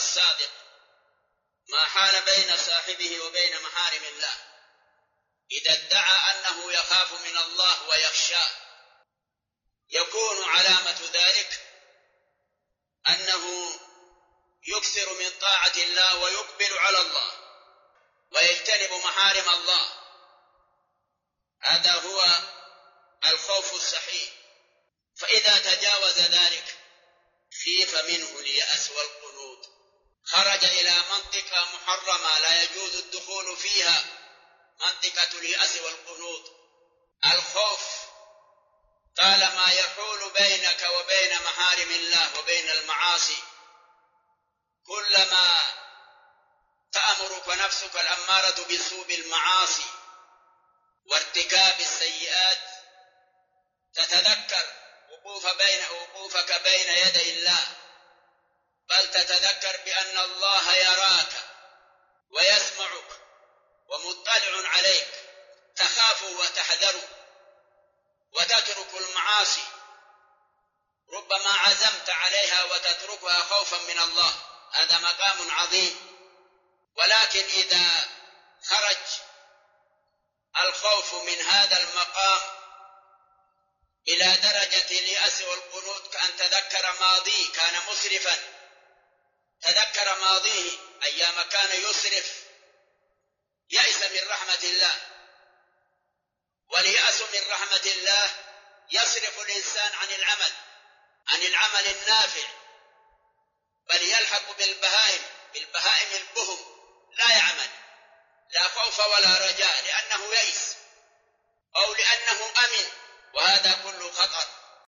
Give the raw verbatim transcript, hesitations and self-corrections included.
الصادق ما حال بين صاحبه وبين محارم الله. إذا ادعى أنه يخاف من الله ويخشاه يكون علامة ذلك أنه يكثر من طاعة الله ويقبل على الله ويجتنب محارم الله. هذا هو الخوف الصحيح. فإذا تجاوز ذلك خيف منه اليأس والقنوط، خرج إلى منطقة محرمة لا يجوز الدخول فيها، منطقة اليأس والقنوط. الخوف طالما يحول بينك وبين محارم الله وبين المعاصي، كلما تأمرك نفسك الأمارة بسوء المعاصي وارتكاب السيئات تتذكر وقوف بين وقوفك بين يدي الله، بل تتذكر بأن الله يراك ويسمعك ومطلع عليك، تخاف وتحذر وتترك المعاصي. ربما عزمت عليها وتتركها خوفا من الله، هذا مقام عظيم. ولكن إذا خرج الخوف من هذا المقام إلى درجة اليأس والقنوط، كأن تذكر ماضيه كان مسرفا، تذكر ماضيه أيام كان يسرف، يأس من رحمة الله. واليأس من رحمة الله يصرف الإنسان عن العمل عن العمل النافع، بل يلحق بالبهائم بالبهائم البهم، لا يعمل، لا خوف ولا رجاء، لأنه يئس أو لأنه أمن، وهذا كله خطر.